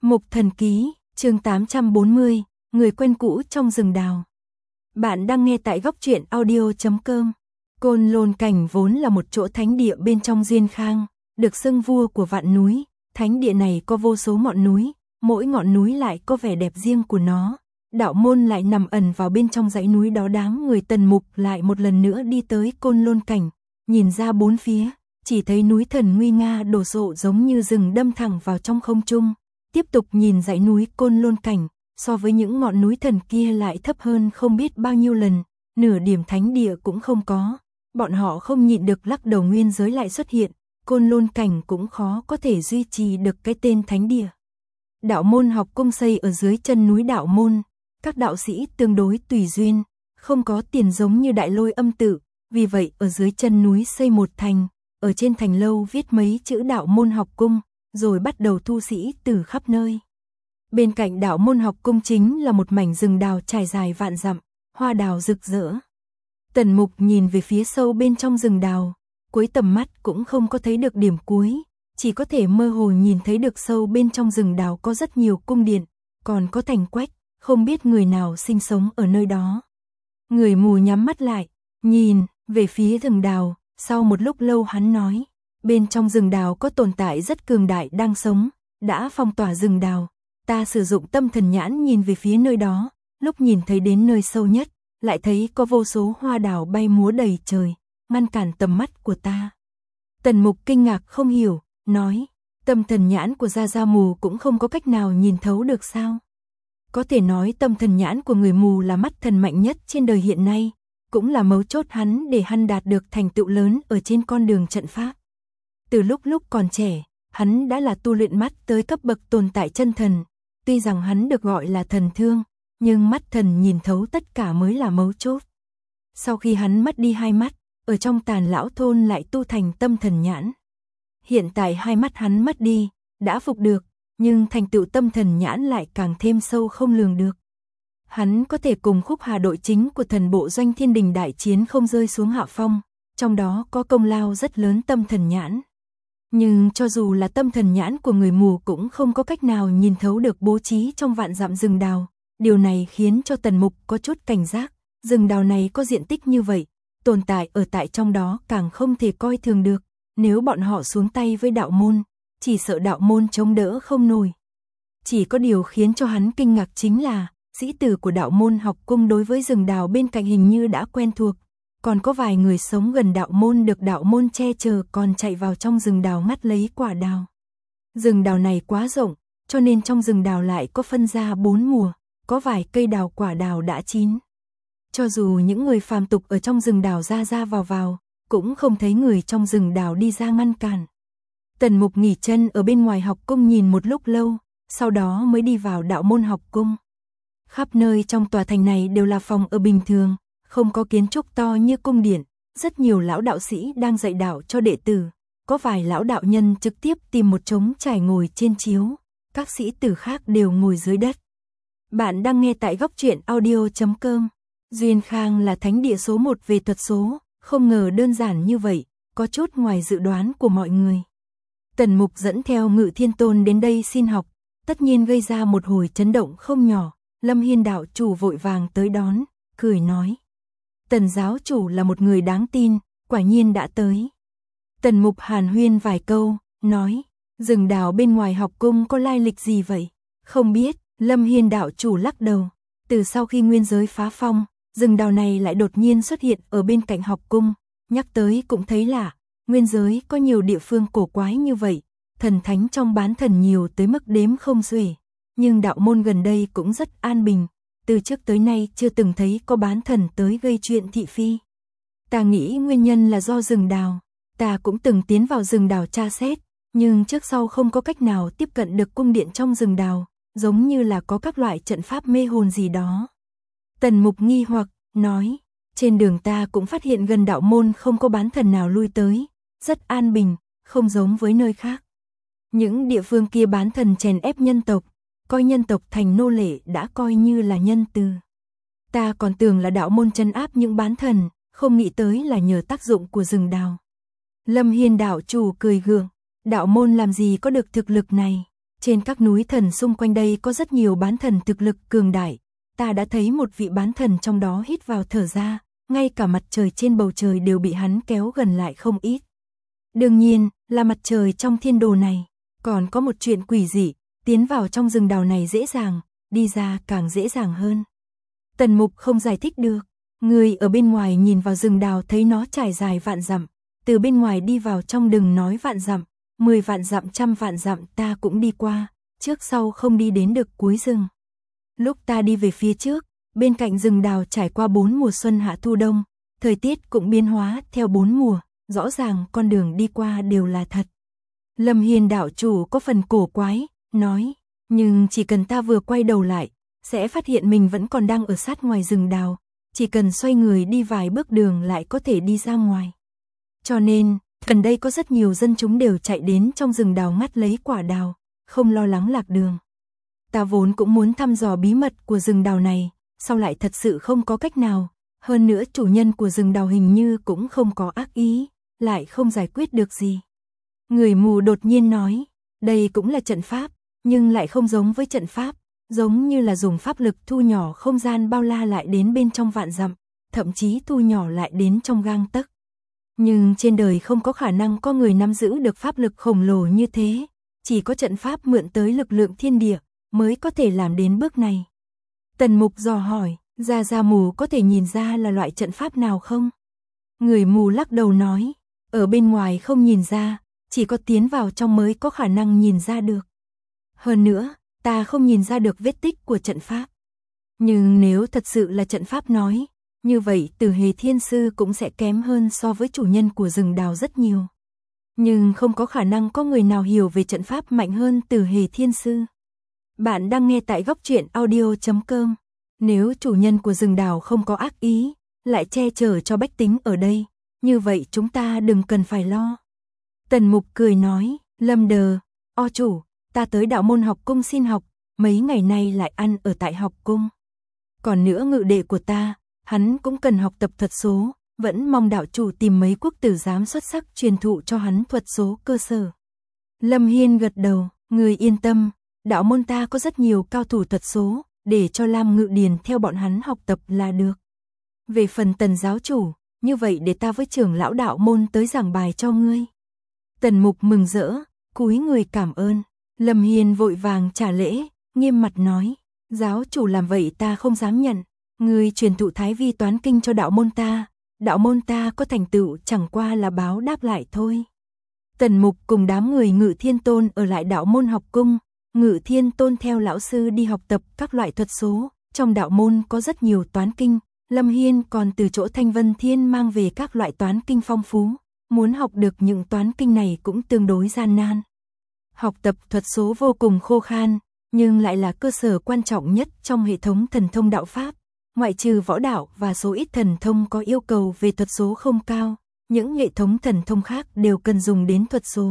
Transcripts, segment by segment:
Mục Thần Ký, chương 840, người quen cũ trong rừng đào. Bạn đang nghe tại góc truyện audio.com. Côn Lôn Cảnh vốn là một chỗ thánh địa bên trong Duyên Khang, được xưng vua của vạn núi. Thánh địa này có vô số ngọn núi, mỗi ngọn núi lại có vẻ đẹp riêng của nó. Đạo môn lại nằm ẩn vào bên trong dãy núi đó. Đám người Tần Mục lại một lần nữa đi tới Côn Lôn Cảnh, nhìn ra bốn phía, chỉ thấy núi thần nguy nga đổ sộ giống như rừng đâm thẳng vào trong không trung. Tiếp tục nhìn dãy núi Côn Lôn Cảnh, so với những ngọn núi thần kia lại thấp hơn không biết bao nhiêu lần, nửa điểm thánh địa cũng không có. Bọn họ không nhịn được lắc đầu, nguyên giới lại xuất hiện, Côn Lôn Cảnh cũng khó có thể duy trì được cái tên thánh địa. Đạo môn học cung xây ở dưới chân núi đạo môn, các đạo sĩ tương đối tùy duyên, không có tiền giống như Đại Lôi Âm tự, vì vậy ở dưới chân núi xây một thành, ở trên thành lâu viết mấy chữ đạo môn học cung, rồi bắt đầu thu sĩ từ khắp nơi. Bên cạnh đạo môn học cung chính là một mảnh rừng đào trải dài vạn dặm, hoa đào rực rỡ. Tần Mục nhìn về phía sâu bên trong rừng đào, cuối tầm mắt cũng không có thấy được điểm cuối, chỉ có thể mơ hồ nhìn thấy được sâu bên trong rừng đào có rất nhiều cung điện, còn có thành quách, không biết người nào sinh sống ở nơi đó. Người mù nhắm mắt lại, nhìn về phía rừng đào, sau một lúc lâu hắn nói, bên trong rừng đào có tồn tại rất cường đại đang sống, đã phong tỏa rừng đào. Ta sử dụng tâm thần nhãn nhìn về phía nơi đó, lúc nhìn thấy đến nơi sâu nhất, lại thấy có vô số hoa đào bay múa đầy trời, ngăn cản tầm mắt của ta. Tần Mục kinh ngạc không hiểu, nói, tâm thần nhãn của Gia Gia mù cũng không có cách nào nhìn thấu được sao? Có thể nói tâm thần nhãn của người mù là mắt thần mạnh nhất trên đời hiện nay, cũng là mấu chốt hắn để hắn đạt được thành tựu lớn ở trên con đường trận pháp. Từ lúc còn trẻ, hắn đã là tu luyện mắt tới cấp bậc tồn tại chân thần, tuy rằng hắn được gọi là thần thương, nhưng mắt thần nhìn thấu tất cả mới là mấu chốt. Sau khi hắn mất đi hai mắt, ở trong Tàn Lão thôn lại tu thành tâm thần nhãn. Hiện tại hai mắt hắn mất đi, đã phục được, nhưng thành tựu tâm thần nhãn lại càng thêm sâu không lường được. Hắn có thể cùng Khúc Hà đội chính của thần bộ doanh Thiên Đình đại chiến không rơi xuống hạ phong, trong đó có công lao rất lớn tâm thần nhãn. Nhưng cho dù là tâm thần nhãn của người mù cũng không có cách nào nhìn thấu được bố trí trong vạn dặm rừng đào. Điều này khiến cho Tần Mục có chút cảnh giác, rừng đào này có diện tích như vậy, tồn tại ở tại trong đó càng không thể coi thường được. Nếu bọn họ xuống tay với đạo môn, chỉ sợ đạo môn chống đỡ không nổi. Chỉ có điều khiến cho hắn kinh ngạc chính là, sĩ tử của đạo môn học cung đối với rừng đào bên cạnh hình như đã quen thuộc. Còn có vài người sống gần đạo môn được đạo môn che chở còn chạy vào trong rừng đào ngắt lấy quả đào. Rừng đào này quá rộng, cho nên trong rừng đào lại có phân ra 4 mùa, có vài cây đào quả đào đã chín. Cho dù những người phàm tục ở trong rừng đào ra vào, cũng không thấy người trong rừng đào đi ra ngăn cản. Tần Mục nghỉ chân ở bên ngoài học cung nhìn một lúc lâu, sau đó mới đi vào đạo môn học cung. Khắp nơi trong tòa thành này đều là phòng ở bình thường, không có kiến trúc to như cung điện, rất nhiều lão đạo sĩ đang dạy đạo cho đệ tử, có vài lão đạo nhân trực tiếp tìm một trống trải ngồi trên chiếu, các sĩ tử khác đều ngồi dưới đất. Bạn đang nghe tại góc truyện audio.com. Duyên Khang là thánh địa số 1 về thuật số, không ngờ đơn giản như vậy, có chút ngoài dự đoán của mọi người. Tần Mục dẫn theo Ngự Thiên Tôn đến đây xin học, tất nhiên gây ra một hồi chấn động không nhỏ. Lâm Hiên đạo chủ vội vàng tới đón, cười nói, Tần giáo chủ là một người đáng tin, quả nhiên đã tới. Tần Mục hàn huyên vài câu, nói, rừng đào bên ngoài học cung có lai lịch gì vậy? Không biết. Lâm Hiên đạo chủ lắc đầu, từ sau khi nguyên giới phá phong, rừng đào này lại đột nhiên xuất hiện ở bên cạnh học cung, nhắc tới cũng thấy lạ, nguyên giới có nhiều địa phương cổ quái như vậy, thần thánh trong bán thần nhiều tới mức đếm không xuể, nhưng đạo môn gần đây cũng rất an bình, từ trước tới nay chưa từng thấy có bán thần tới gây chuyện thị phi. Ta nghĩ nguyên nhân là do rừng đào, ta cũng từng tiến vào rừng đào tra xét, nhưng trước sau không có cách nào tiếp cận được cung điện trong rừng đào, giống như là có các loại trận pháp mê hồn gì đó. Tần Mục nghi hoặc, nói, trên đường ta cũng phát hiện gần đạo môn không có bán thần nào lui tới, rất an bình, không giống với nơi khác. Những địa phương kia bán thần chèn ép nhân tộc, coi nhân tộc thành nô lệ đã coi như là nhân từ. Ta còn tưởng là đạo môn trấn áp những bán thần, không nghĩ tới là nhờ tác dụng của rừng đào. Lâm Hiên đạo chủ cười gượng, đạo môn làm gì có được thực lực này, Trên các núi thần xung quanh đây có rất nhiều bán thần thực lực cường đại, ta đã thấy một vị bán thần trong đó hít vào thở ra, ngay cả mặt trời trên bầu trời đều bị hắn kéo gần lại không ít. Đương nhiên, là mặt trời trong thiên đồ này, còn có một chuyện quỷ dị, tiến vào trong rừng đào này dễ dàng, đi ra càng dễ dàng hơn. Tần Mục không giải thích được, người ở bên ngoài nhìn vào rừng đào thấy nó trải dài vạn dặm, từ bên ngoài đi vào trong đừng nói vạn dặm, 10 vạn dặm, 100 vạn dặm ta cũng đi qua, trước sau không đi đến được cuối rừng. Lúc ta đi về phía trước, bên cạnh rừng đào trải qua 4 mùa xuân hạ thu đông, thời tiết cũng biến hóa theo 4 mùa, rõ ràng con đường đi qua đều là thật. Lâm Hiên đạo chủ có phần cổ quái, nói, nhưng chỉ cần ta vừa quay đầu lại, sẽ phát hiện mình vẫn còn đang ở sát ngoài rừng đào, chỉ cần xoay người đi vài bước đường lại có thể đi ra ngoài. Cho nên, gần đây có rất nhiều dân chúng đều chạy đến trong rừng đào ngắt lấy quả đào, không lo lắng lạc đường. Ta vốn cũng muốn thăm dò bí mật của rừng đào này, sau lại thật sự không có cách nào, hơn nữa chủ nhân của rừng đào hình như cũng không có ác ý, lại không giải quyết được gì. Người mù đột nhiên nói, đây cũng là trận pháp, nhưng lại không giống với trận pháp, giống như là dùng pháp lực thu nhỏ không gian bao la lại đến bên trong vạn dặm, thậm chí thu nhỏ lại đến trong gang tấc. Nhưng trên đời không có khả năng có người nắm giữ được pháp lực khổng lồ như thế, chỉ có trận pháp mượn tới lực lượng thiên địa mới có thể làm đến bước này. Tần Mục dò hỏi, Gia mù có thể nhìn ra là loại trận pháp nào không? Người mù lắc đầu nói, ở bên ngoài không nhìn ra, chỉ có tiến vào trong mới có khả năng nhìn ra được. Hơn nữa, ta không nhìn ra được vết tích của trận pháp. Nhưng nếu thật sự là trận pháp nói, như vậy Tử Hề Thiên Sư cũng sẽ kém hơn so với chủ nhân của rừng đào rất nhiều. Nhưng không có khả năng có người nào hiểu về trận pháp mạnh hơn Tử Hề Thiên Sư. Bạn đang nghe tại góc truyện audio.com. Nếu chủ nhân của rừng đào không có ác ý, lại che chở cho bách tính ở đây, như vậy chúng ta đừng cần phải lo. Tần Mục cười nói, Lâm Đờ, o chủ, ta tới đạo môn học cung xin học, mấy ngày nay lại ăn ở tại học cung. Còn nữa ngự đệ của ta, hắn cũng cần học tập thuật số, vẫn mong đạo chủ tìm mấy quốc tử giám xuất sắc truyền thụ cho hắn thuật số cơ sở. Lâm Hiên gật đầu, người yên tâm, đạo môn ta có rất nhiều cao thủ thuật số, để cho Lam Ngự Điền theo bọn hắn học tập là được. Về phần Tần giáo chủ, như vậy để ta với trưởng lão đạo môn tới giảng bài cho ngươi. Tần Mục mừng rỡ, cúi người cảm ơn. Lâm Hiên vội vàng trả lễ, nghiêm mặt nói, giáo chủ làm vậy ta không dám nhận, ngươi truyền thụ Thái Vi toán kinh cho đạo môn ta có thành tựu chẳng qua là báo đáp lại thôi. Tần Mục cùng đám người Ngự Thiên Tôn ở lại đạo môn học cung, Ngự Thiên Tôn theo lão sư đi học tập các loại thuật số, trong đạo môn có rất nhiều toán kinh, Lâm Hiên còn từ chỗ Thanh Vân Thiên mang về các loại toán kinh phong phú, muốn học được những toán kinh này cũng tương đối gian nan. Học tập thuật số vô cùng khô khan, nhưng lại là cơ sở quan trọng nhất trong hệ thống thần thông đạo pháp, ngoại trừ võ đạo và số ít thần thông có yêu cầu về thuật số không cao, những hệ thống thần thông khác đều cần dùng đến thuật số.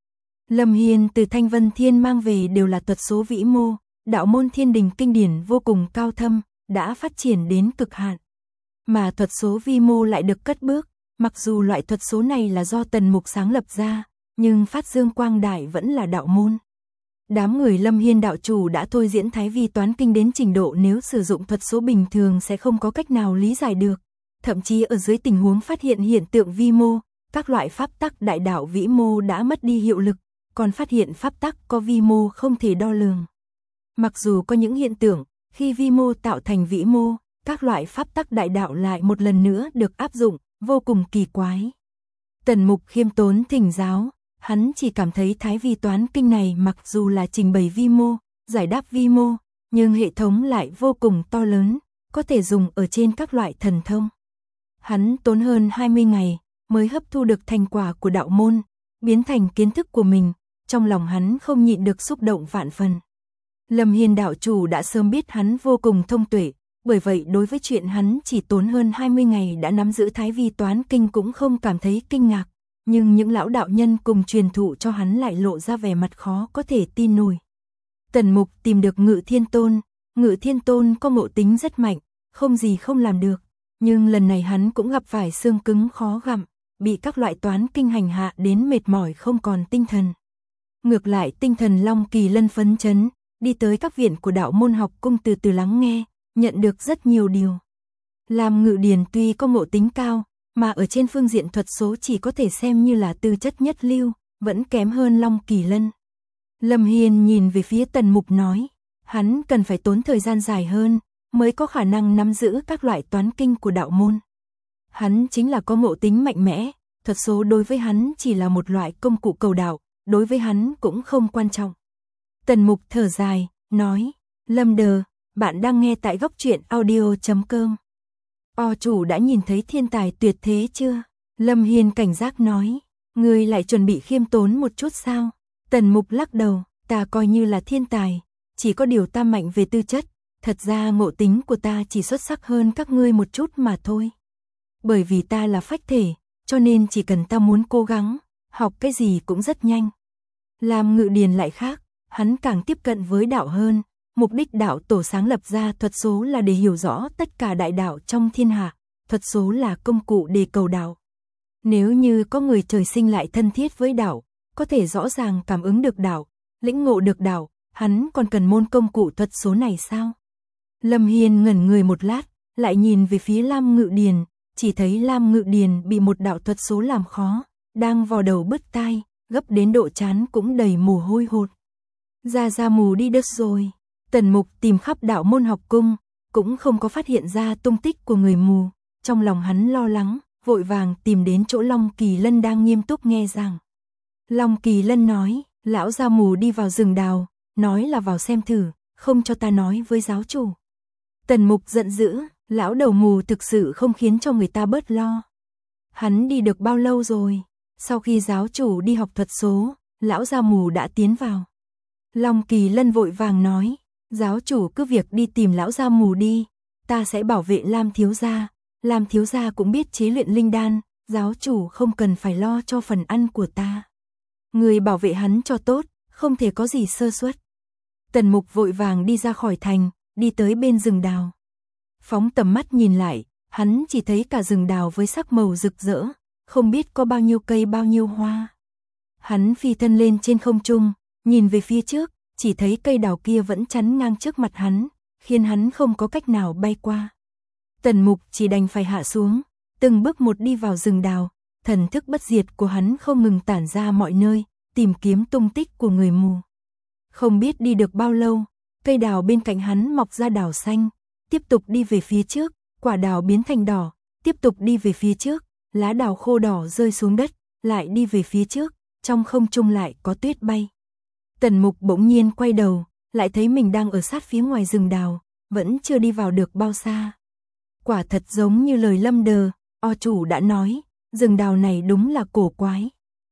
Lâm Hiên từ Thanh Vân Thiên mang về đều là thuật số vĩ mô, đạo môn Thiên Đình kinh điển vô cùng cao thâm, đã phát triển đến cực hạn. Mà thuật số vi mô lại được cất bước, mặc dù loại thuật số này là do Tần Mục sáng lập ra, nhưng phát dương quang đại vẫn là đạo môn. Đám người Lâm Hiên đạo chủ đã thôi diễn Thái Vi toán kinh đến trình độ nếu sử dụng thuật số bình thường sẽ không có cách nào lý giải được, thậm chí ở dưới tình huống phát hiện hiện tượng vi mô, các loại pháp tắc đại đạo vĩ mô đã mất đi hiệu lực, còn phát hiện pháp tắc có vi mô không thể đo lường. Mặc dù có những hiện tượng, khi vi mô tạo thành vĩ mô, các loại pháp tắc đại đạo lại một lần nữa được áp dụng, vô cùng kỳ quái. Tần Mục khiêm tốn thỉnh giáo, hắn chỉ cảm thấy Thái Vi toán kinh này mặc dù là trình bày vi mô, giải đáp vi mô, nhưng hệ thống lại vô cùng to lớn, có thể dùng ở trên các loại thần thông. Hắn tốn hơn 20 ngày mới hấp thu được thành quả của đạo môn, biến thành kiến thức của mình, trong lòng hắn không nhịn được xúc động vạn phần. Lâm Hiên đạo chủ đã sớm biết hắn vô cùng thông tuệ, bởi vậy đối với chuyện hắn chỉ tốn hơn 20 ngày đã nắm giữ Thái Vi toán kinh cũng không cảm thấy kinh ngạc, nhưng những lão đạo nhân cùng truyền thụ cho hắn lại lộ ra vẻ mặt khó có thể tin nổi. Tần Mục tìm được Ngự Thiên Tôn có ngộ tính rất mạnh, không gì không làm được, nhưng lần này hắn cũng gặp phải xương cứng khó gặm, bị các loại toán kinh hành hạ đến mệt mỏi không còn tinh thần. Ngược lại tinh thần Long Kỳ Lân phấn chấn, đi tới các viện của đạo môn học cung từ từ lắng nghe, nhận được rất nhiều điều. Lam Ngự Điền tuy có ngộ tính cao, mà ở trên phương diện thuật số chỉ có thể xem như là tư chất nhất lưu, vẫn kém hơn Long Kỳ Lân. Lâm Hiên nhìn về phía Tần Mục nói, hắn cần phải tốn thời gian dài hơn, mới có khả năng nắm giữ các loại toán kinh của đạo môn. Hắn chính là có ngộ tính mạnh mẽ, thuật số đối với hắn chỉ là một loại công cụ cầu đạo, đối với hắn cũng không quan trọng. Tần Mục thở dài, nói, Lâm Đờ, bạn đang nghe tại góc truyện audio.com. Chủ đã nhìn thấy thiên tài tuyệt thế chưa? Lâm Hiên cảnh giác nói, ngươi lại chuẩn bị khiêm tốn một chút sao? Tần Mục lắc đầu, ta coi như là thiên tài, chỉ có điều ta mạnh về tư chất, thật ra ngộ tính của ta chỉ xuất sắc hơn các ngươi một chút mà thôi. Bởi vì ta là phách thể, cho nên chỉ cần ta muốn cố gắng, học cái gì cũng rất nhanh. Lam Ngự Điền lại khác, hắn càng tiếp cận với đạo hơn, mục đích đạo tổ sáng lập ra thuật số là để hiểu rõ tất cả đại đạo trong thiên hạ, thuật số là công cụ để cầu đạo. Nếu như có người trời sinh lại thân thiết với đạo, có thể rõ ràng cảm ứng được đạo, lĩnh ngộ được đạo, hắn còn cần môn công cụ thuật số này sao? Lâm Hiên ngẩn người một lát, lại nhìn về phía Lam Ngự Điền, chỉ thấy Lam Ngự Điền bị một đạo thuật số làm khó, đang vò đầu bứt tai, gấp đến độ trán cũng đầy mồ hôi hột. Ra mù đi đất rồi. Tần Mục tìm khắp đạo môn học cung, cũng không có phát hiện ra tung tích của người mù, trong lòng hắn lo lắng, vội vàng tìm đến chỗ Long Kỳ Lân đang nghiêm túc nghe giảng. Long Kỳ Lân nói, lão gia mù đi vào rừng đào, nói là vào xem thử, không cho ta nói với giáo chủ. Tần Mục giận dữ, lão đầu mù thực sự không khiến cho người ta bớt lo. Hắn đi được bao lâu rồi? Sau khi giáo chủ đi học thuật số, lão gia mù đã tiến vào. Long Kỳ Lân vội vàng nói, giáo chủ cứ việc đi tìm lão gia mù đi, ta sẽ bảo vệ Lam thiếu gia. Lam thiếu gia cũng biết chế luyện linh đan, giáo chủ không cần phải lo cho phần ăn của ta. Người bảo vệ hắn cho tốt, không thể có gì sơ suất. Tần Mục vội vàng đi ra khỏi thành, đi tới bên rừng đào. Phóng tầm mắt nhìn lại, hắn chỉ thấy cả rừng đào với sắc màu rực rỡ, không biết có bao nhiêu cây bao nhiêu hoa. Hắn phi thân lên trên không trung, nhìn về phía trước, chỉ thấy cây đào kia vẫn chắn ngang trước mặt hắn, khiến hắn không có cách nào bay qua. Tần Mục chỉ đành phải hạ xuống, từng bước một đi vào rừng đào, thần thức bất diệt của hắn không ngừng tản ra mọi nơi, tìm kiếm tung tích của người mù. Không biết đi được bao lâu, cây đào bên cạnh hắn mọc ra đào xanh, tiếp tục đi về phía trước, quả đào biến thành đỏ, tiếp tục đi về phía trước, lá đào khô đỏ rơi xuống đất, lại đi về phía trước, trong không trung lại có tuyết bay. Tần Mục bỗng nhiên quay đầu, lại thấy mình đang ở sát phía ngoài rừng đào, vẫn chưa đi vào được bao xa. Quả thật giống như lời Lâm Đờ, chủ đã nói, rừng đào này đúng là cổ quái.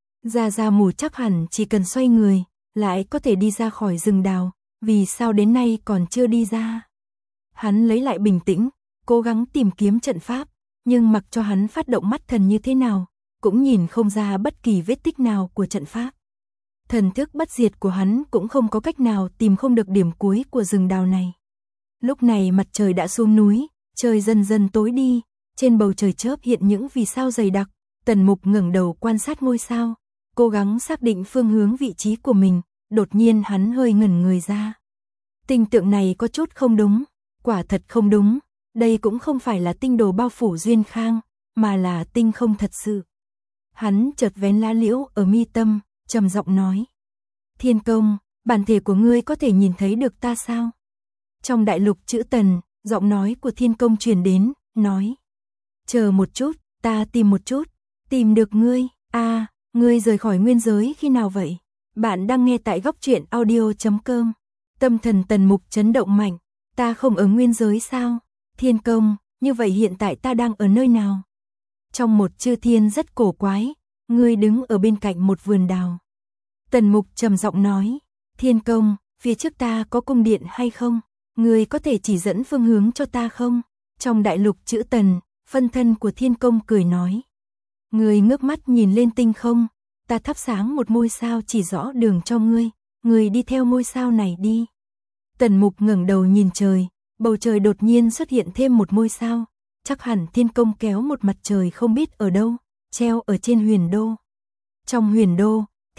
Ra mù chắc hẳn chỉ cần xoay người, lại có thể đi ra khỏi rừng đào, vì sao đến nay còn chưa đi ra. Hắn lấy lại bình tĩnh, cố gắng tìm kiếm trận pháp, nhưng mặc cho hắn phát động mắt thần như thế nào, cũng nhìn không ra bất kỳ vết tích nào của trận pháp. Thần thức bất diệt của hắn cũng không có cách nào tìm không được điểm cuối của rừng đào này. Lúc này mặt trời đã xuống núi, trời dần dần tối đi, trên bầu trời chớp hiện những vì sao dày đặc. Tần Mục ngẩng đầu quan sát ngôi sao, cố gắng xác định phương hướng vị trí của mình, đột nhiên hắn hơi ngẩn người ra. Tinh tượng này có chút không đúng, quả thật không đúng, đây cũng không phải là tinh đồ bao phủ Duyên Khang, mà là tinh không thật sự. Hắn chợt vén lá liễu ở mi tâm, trầm giọng nói, Thiên Công, bản thể của ngươi có thể nhìn thấy được ta sao? Trong đại lục chữ Tần, giọng nói của Thiên Công truyền đến, nói, chờ một chút, ta tìm một chút, tìm được ngươi, ngươi rời khỏi nguyên giới khi nào vậy? Bạn đang nghe tại góc truyện audio.com. Tâm thần Tần Mục chấn động mạnh, ta không ở nguyên giới sao? Thiên Công, như vậy hiện tại ta đang ở nơi nào? Trong một chư thiên rất cổ quái, ngươi đứng ở bên cạnh một vườn đào. Tần Mục trầm giọng nói, Thiên Công, phía trước ta có cung điện hay không? Ngươi có thể chỉ dẫn phương hướng cho ta không? Trong đại lục chữ Tần, phân thân của Thiên Công cười nói, ngươi ngước mắt nhìn lên tinh không, ta thắp sáng một ngôi sao chỉ rõ đường cho ngươi, ngươi đi theo ngôi sao này đi. Tần Mục ngẩng đầu nhìn trời, bầu trời đột nhiên xuất hiện thêm một ngôi sao, chắc hẳn Thiên Công kéo một mặt trời không biết ở đâu, treo ở trên huyền đô. Trong huyền đô,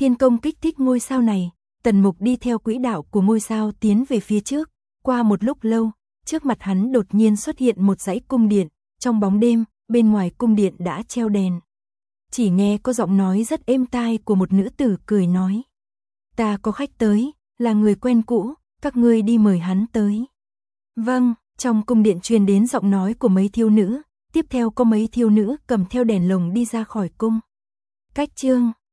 Thiên công kích thích ngôi sao này, Tần Mục đi theo quỹ đạo của ngôi sao tiến về phía trước. Qua một lúc lâu, trước mặt hắn đột nhiên xuất hiện một dãy cung điện. Trong bóng đêm, bên ngoài cung điện đã treo đèn. Chỉ nghe có giọng nói rất êm tai của một nữ tử cười nói. Ta có khách tới, là người quen cũ, các ngươi đi mời hắn tới. Vâng, trong cung điện truyền đến giọng nói của mấy thiếu nữ. Tiếp theo có mấy thiếu nữ cầm theo đèn lồng đi ra khỏi cung. Cách chương